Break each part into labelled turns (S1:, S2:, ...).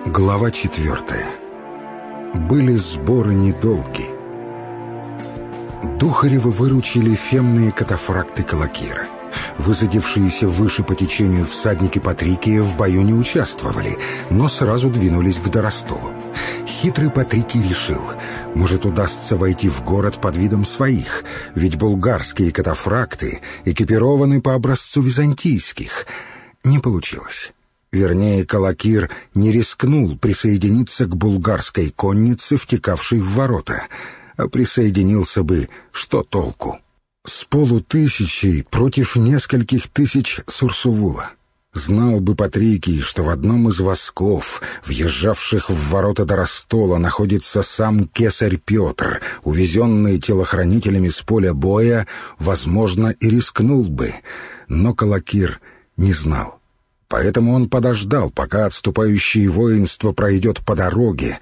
S1: Глава 4. Были сборы недолги. Духарева выручили фемные катафракты Калакира. Высадившиеся выше по течению всадники Патрикия в бою не участвовали, но сразу двинулись к Доростолу. Хитрый Патрикий решил, может, удастся войти в город под видом своих, ведь булгарские катафракты экипированы по образцу византийских. Не получилось. Вернее, Калакир не рискнул присоединиться к булгарской коннице, втекавшей в ворота. А присоединился бы, что толку? С 500 против нескольких тысяч Сурсувула. Знал бы Патрикий, что в одном из восков, въезжавших в ворота Доростола, находится сам кесарь Петр, увезенный телохранителями с поля боя, возможно, и рискнул бы. Но Калакир не знал. Поэтому он подождал, пока отступающее воинство пройдет по дороге,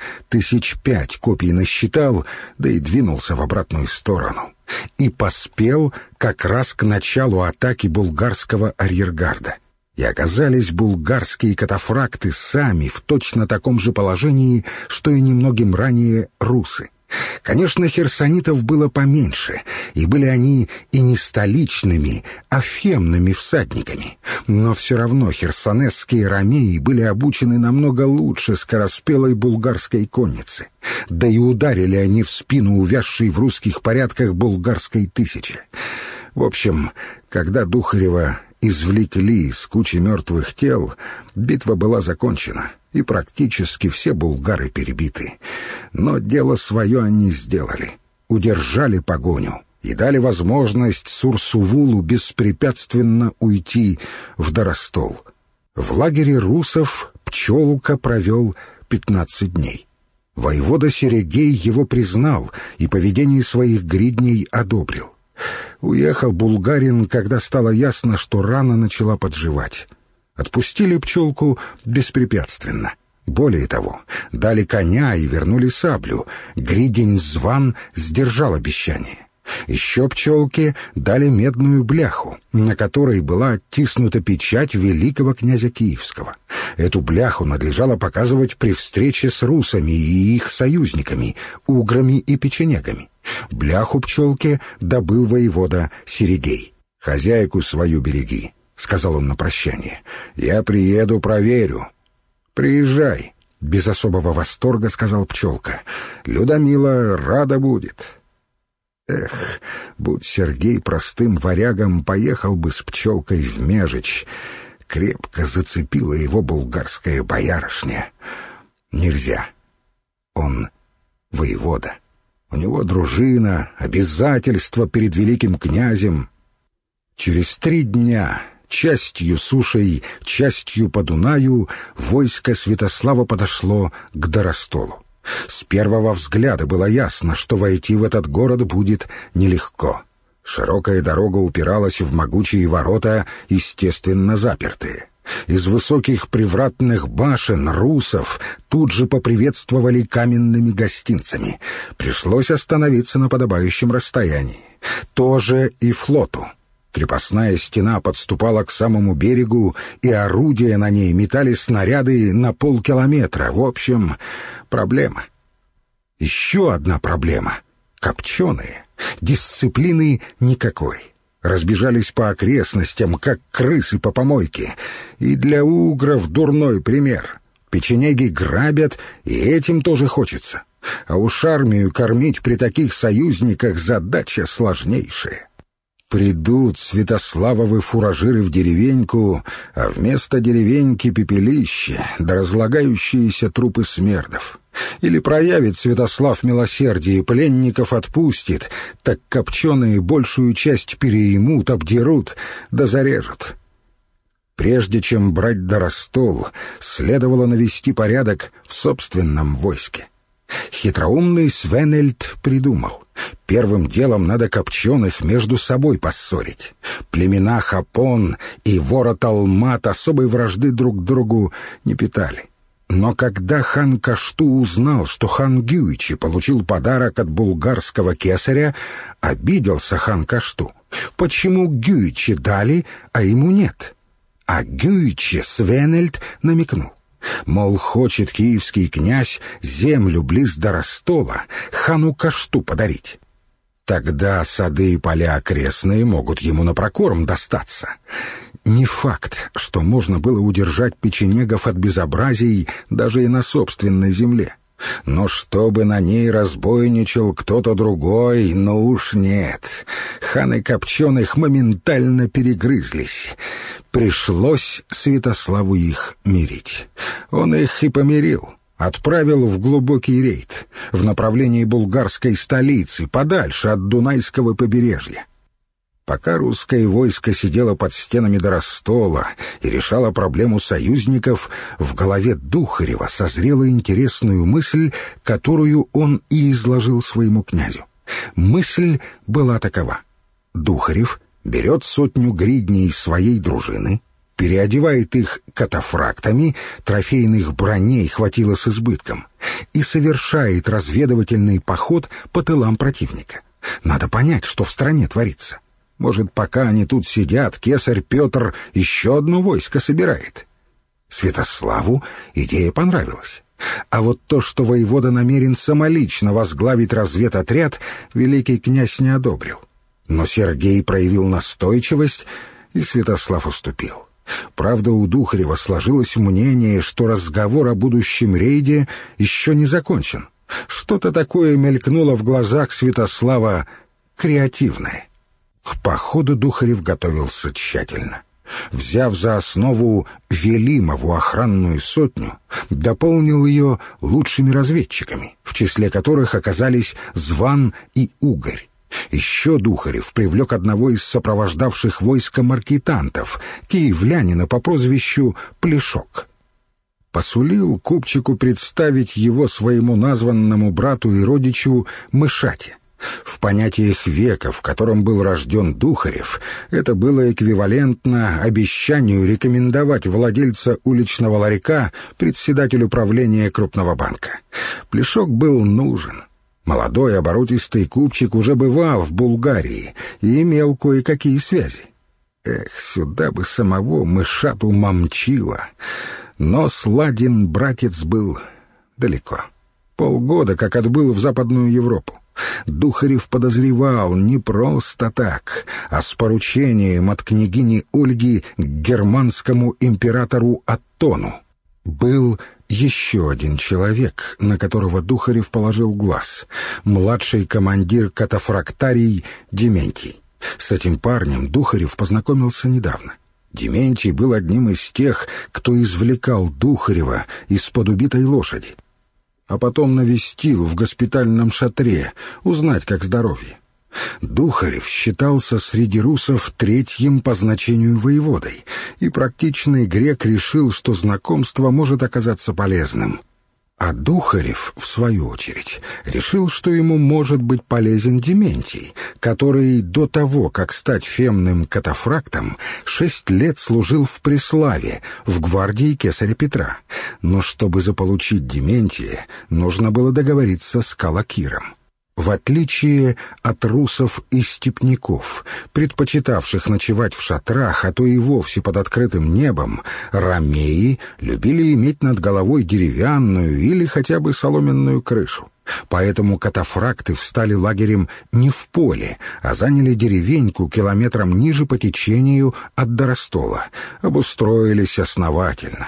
S1: 5 копий насчитал, да и двинулся в обратную сторону. И поспел как раз к началу атаки булгарского арьергарда. И оказались булгарские катафракты сами в точно таком же положении, что и немногим ранее русы. Конечно, херсонитов было поменьше, и были они и не столичными, а фемными всадниками. Но все равно херсонесские ромеи были обучены намного лучше скороспелой булгарской конницы. Да и ударили они в спину увязшей в русских порядках булгарской тысячи. В общем, когда Духарева извлекли из кучи мертвых тел, битва была закончена, и практически все булгары перебиты. Но дело свое они сделали, удержали погоню и дали возможность Сурсувулу беспрепятственно уйти в Доростол. В лагере русов Пчелка провел 15 дней. Воевода Серегей его признал и поведение своих гридней одобрил. Уехал булгарин, когда стало ясно, что рана начала подживать. Отпустили Пчелку беспрепятственно. Более того, дали коня и вернули саблю. Гридень Зван сдержал обещание. Еще Пчелке дали медную бляху, на которой была оттиснута печать великого князя Киевского. Эту бляху надлежало показывать при встрече с русами и их союзниками, уграми и печенегами. Бляху Пчелке добыл воевода Серегей. «Хозяйку свою береги», — сказал он на прощание. «Я приеду, проверю». «Приезжай», — без особого восторга сказал Пчелка. «Людмила рада будет». Эх, будь Сергей простым варягом, поехал бы с Пчелкой в Межич. Крепко зацепила его булгарская боярышня. Нельзя. Он воевода. У него дружина, обязательства перед великим князем. Через 3 дня, частью сушей, частью по Дунаю, войско Святослава подошло к Доростолу. С первого взгляда было ясно, что войти в этот город будет нелегко. Широкая дорога упиралась в могучие ворота, естественно запертые. Из высоких привратных башен русов тут же поприветствовали каменными гостинцами. Пришлось остановиться на подобающем расстоянии. Тоже и флоту. Крепостная стена подступала к самому берегу, и орудия на ней метали снаряды на полкилометра. В общем, проблема. Еще одна проблема — копченые. Дисциплины никакой. Разбежались по окрестностям, как крысы по помойке. И для угров дурной пример. Печенеги грабят, и этим тоже хочется. А уж армию кормить при таких союзниках задача сложнейшая. Придут Святославовы фуражиры в деревеньку, а вместо деревеньки пепелище, да разлагающиеся трупы смердов. Или проявит Святослав милосердие, пленников отпустит, так копченые большую часть переймут, обдерут, да зарежут. Прежде чем брать Доростол, следовало навести порядок в собственном войске. Хитроумный Свенельд придумал: первым делом надо копченых между собой поссорить. Племена Хапон и Ворот-Алмат особой вражды друг к другу не питали. Но когда хан Кашту узнал, что хан Гюичи получил подарок от булгарского кесаря, обиделся хан Кашту. Почему Гюичи дали, а ему нет? А Гюичи Свенельд намекнул: Мол, хочет киевский князь землю близ Доростола хану Кашту подарить. Тогда сады и поля окрестные могут ему на прокорм достаться. Не факт, что можно было удержать печенегов от безобразий даже и на собственной земле. Но чтобы на ней разбойничал кто-то другой, ну уж нет. Ханы Копченых моментально перегрызлись. Пришлось Святославу их мирить. Он их и помирил. Отправил в глубокий рейд, в направлении булгарской столицы, подальше от Дунайского побережья. Пока русское войско сидело под стенами Доростола и решало проблему союзников, в голове Духарева созрела интересную мысль, которую он и изложил своему князю. Мысль была такова. Духарев берет 100 гридней своей дружины, переодевает их катафрактами, трофейных броней хватило с избытком, и совершает разведывательный поход по тылам противника. Надо понять, что в стране творится. Может, пока они тут сидят, кесарь Петр еще одно войско собирает. Святославу идея понравилась. А вот то, что воевода намерен самолично возглавить разведотряд, великий князь не одобрил. Но Сергей проявил настойчивость, и Святослав уступил. Правда, у Духарева сложилось мнение, что разговор о будущем рейде еще не закончен. Что-то такое мелькнуло в глазах Святослава креативное. К походу Духарев готовился тщательно. Взяв за основу Велимову охранную сотню, дополнил ее лучшими разведчиками, в числе которых оказались Зван и Угорь. Еще Духарев привлек одного из сопровождавших войска маркетантов, киевлянина по прозвищу Плешок. Посулил купчику представить его своему названному брату и родичу Мышате. В понятиях века, в котором был рожден Духарев, это было эквивалентно обещанию рекомендовать владельца уличного ларька председателю правления крупного банка. Плешок был нужен. Молодой оборотистый купчик уже бывал в Булгарии и имел кое-какие связи. Эх, сюда бы самого Мышату Мамчила. Но Сладин братец был далеко. Полгода как отбыл в Западную Европу. Духарев подозревал не просто так, а с поручением от княгини Ольги к германскому императору Аттону. Был еще один человек, на которого Духарев положил глаз — младший командир катафрактарий Дементий. С этим парнем Духарев познакомился недавно. Дементий был одним из тех, кто извлекал Духарева из-под убитой лошади, а потом навестил в госпитальном шатре, узнать, как здоровье. Духарев считался среди русов 3-м по значению воеводой, и практичный грек решил, что знакомство может оказаться полезным. А Духарев, в свою очередь, решил, что ему может быть полезен Дементий, который до того, как стать фемным катафрактом, 6 лет служил в Преславе, в гвардии кесаря Петра. Но чтобы заполучить Дементия, нужно было договориться с Калакиром. В отличие от русов и степняков, предпочитавших ночевать в шатрах, а то и вовсе под открытым небом, ромеи любили иметь над головой деревянную или хотя бы соломенную крышу. Поэтому катафракты встали лагерем не в поле, а заняли деревеньку километром ниже по течению от Доростола, обустроились основательно.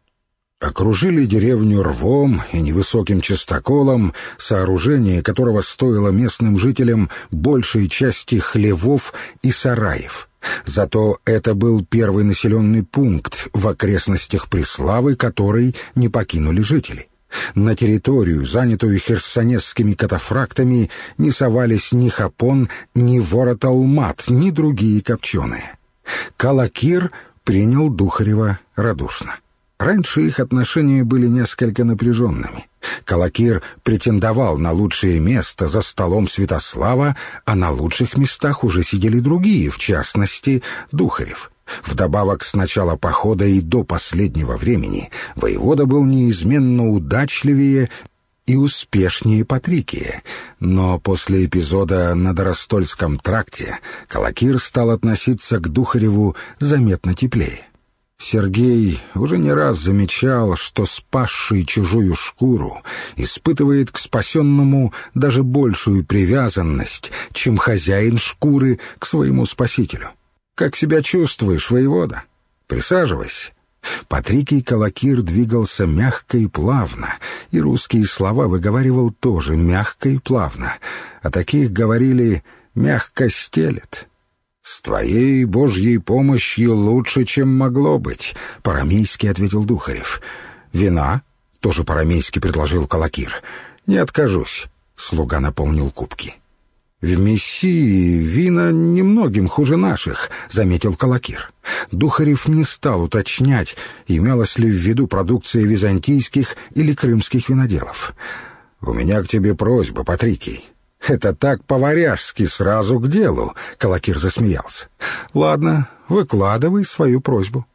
S1: Окружили деревню рвом и невысоким частоколом, сооружение которого стоило местным жителям большей части хлевов и сараев. Зато это был первый населенный пункт в окрестностях Преславы, который не покинули жители. На территорию, занятую херсонесскими катафрактами, не совались ни Хапон, ни Ворот-Алмат, ни другие копченые. Калакир принял Духарева радушно. Раньше их отношения были несколько напряженными. Калакир претендовал на лучшее место за столом Святослава, а на лучших местах уже сидели другие, в частности, Духарев. Вдобавок, с начала похода и до последнего времени воевода был неизменно удачливее и успешнее Патрикия, но после эпизода на Доростольском тракте Калакир стал относиться к Духареву заметно теплее. Сергей уже не раз замечал, что спасший чужую шкуру испытывает к спасенному даже большую привязанность, чем хозяин шкуры к своему спасителю. «Как себя чувствуешь, воевода? Присаживайся». Патрикий Калакир двигался мягко и плавно, и русские слова выговаривал тоже мягко и плавно. О таких говорили «мягко стелет». «С твоей Божьей помощью лучше, чем могло быть», — по-арамейски ответил Духарев. «Вина?» — тоже по-арамейски предложил Калакир. «Не откажусь», — слуга наполнил кубки. «В Мессии вина немногим хуже наших», — заметил Калакир. Духарев не стал уточнять, имелась ли в виду продукция византийских или крымских виноделов. «У меня к тебе просьба, Патрикий». «Это так по-варяжски, сразу к делу», — Калакир засмеялся. «Ладно, выкладывай свою просьбу».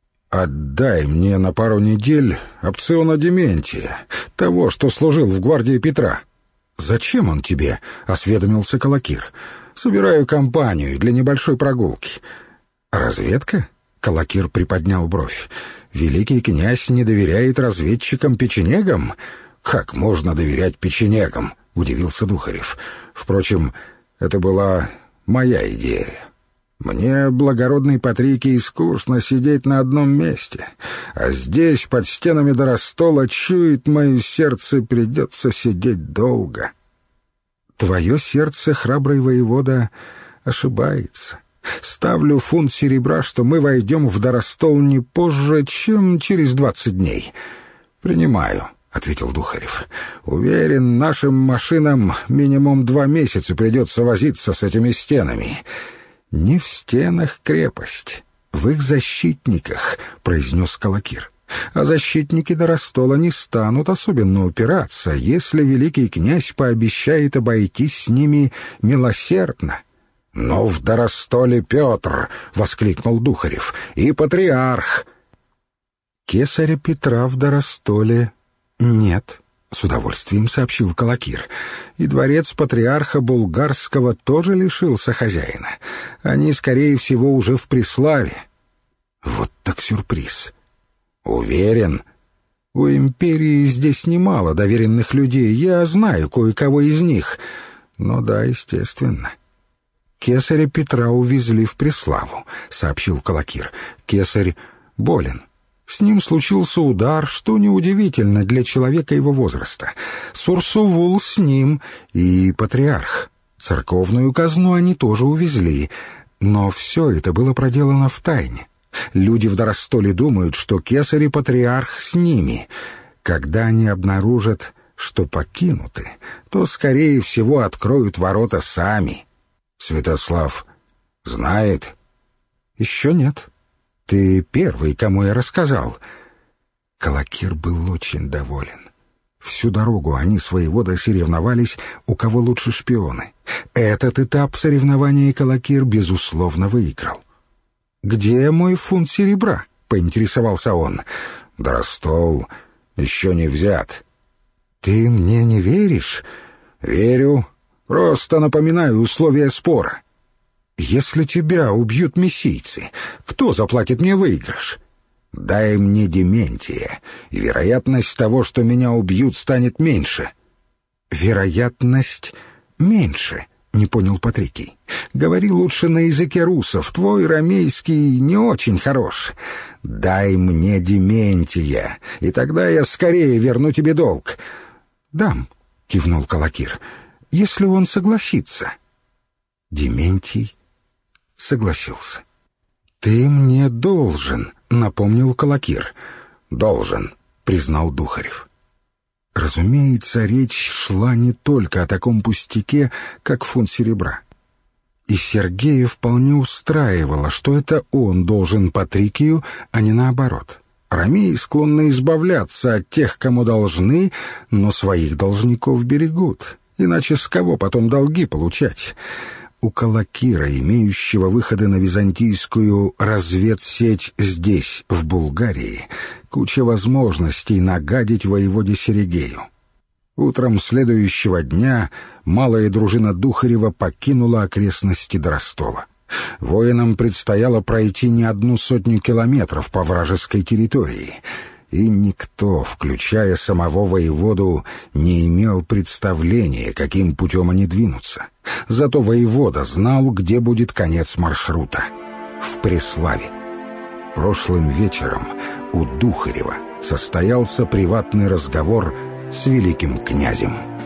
S1: «Отдай мне на пару недель опциона Дементия, того, что служил в гвардии Петра». «Зачем он тебе?» — осведомился Калакир. «Собираю компанию для небольшой прогулки». «Разведка?» — Калакир приподнял бровь. «Великий князь не доверяет разведчикам-печенегам?» «Как можно доверять печенегам?» — удивился Духарев. «Впрочем, это была моя идея. Мне, благородный Патрикий, скучно сидеть на одном месте, а здесь, под стенами Доростола, чует мое сердце, придется сидеть долго». «Твое сердце, храбрый воевода, ошибается. Ставлю фунт серебра, что мы войдем в Доростол не позже, чем через 20 дней». «Принимаю», — ответил Духарев. «Уверен, нашим машинам минимум 2 месяца придется возиться с этими стенами». «Не в стенах крепость, в их защитниках», — произнес Калакир. «А защитники Доростола не станут особенно упираться, если великий князь пообещает обойтись с ними милосердно». «Но в Доростоле Петр!» — воскликнул Духарев. «И патриарх!» «Кесаря Петра в Доростоле нет», — с удовольствием сообщил Калакир. «И дворец патриарха Булгарского тоже лишился хозяина. Они, скорее всего, уже в Преславе». «Вот так сюрприз». «Уверен?» «У империи здесь немало доверенных людей, я знаю кое-кого из них». «Ну да, естественно». «Кесаря Петра увезли в Преславу», — сообщил Калакир. «Кесарь болен. С ним случился удар, что неудивительно для человека его возраста. Сурсувул с ним и патриарх. Церковную казну они тоже увезли, но все это было проделано в тайне. Люди в Доростоле думают, что кесарь и патриарх с ними. Когда они обнаружат, что покинуты, то, скорее всего, откроют ворота сами». «Святослав знает?» «Еще нет. Ты первый, кому я рассказал». Калакир был очень доволен. Всю дорогу они с воеводой соревновались, у кого лучше шпионы. Этот этап соревнования Калакир, безусловно, выиграл. «Где мой фунт серебра?» — поинтересовался он. «Доростол еще не взят». «Ты мне не веришь?» «Верю. Просто напоминаю условия спора. Если тебя убьют мессийцы, кто заплатит мне выигрыш? Дай мне Дементия, и вероятность того, что меня убьют, станет меньше». «Вероятность меньше?» — не понял Патрикий. «Говори лучше на языке русов, твой рамейский не очень хорош. Дай мне Дементия, и тогда я скорее верну тебе долг». «Дам», — кивнул Калакир, — «если он согласится». Дементий согласился. «Ты мне должен», — напомнил Калакир. «Должен», — признал Духарев. Разумеется, речь шла не только о таком пустяке, как фунт серебра. И Сергея вполне устраивало, что это он должен Патрикию, а не наоборот. Ромеи склонны избавляться от тех, кому должны, но своих должников берегут. Иначе с кого потом долги получать? У Калакира, имеющего выходы на византийскую разведсеть здесь, в Булгарии, куча возможностей нагадить воеводе Сергею. Утром следующего дня малая дружина Духарева покинула окрестности Доростола. Воинам предстояло пройти не 100 километров по вражеской территории, и никто, включая самого воеводу, не имел представления, каким путем они двинутся. Зато воевода знал, где будет конец маршрута — в Преславе. Прошлым вечером у Духарева состоялся приватный разговор с великим князем.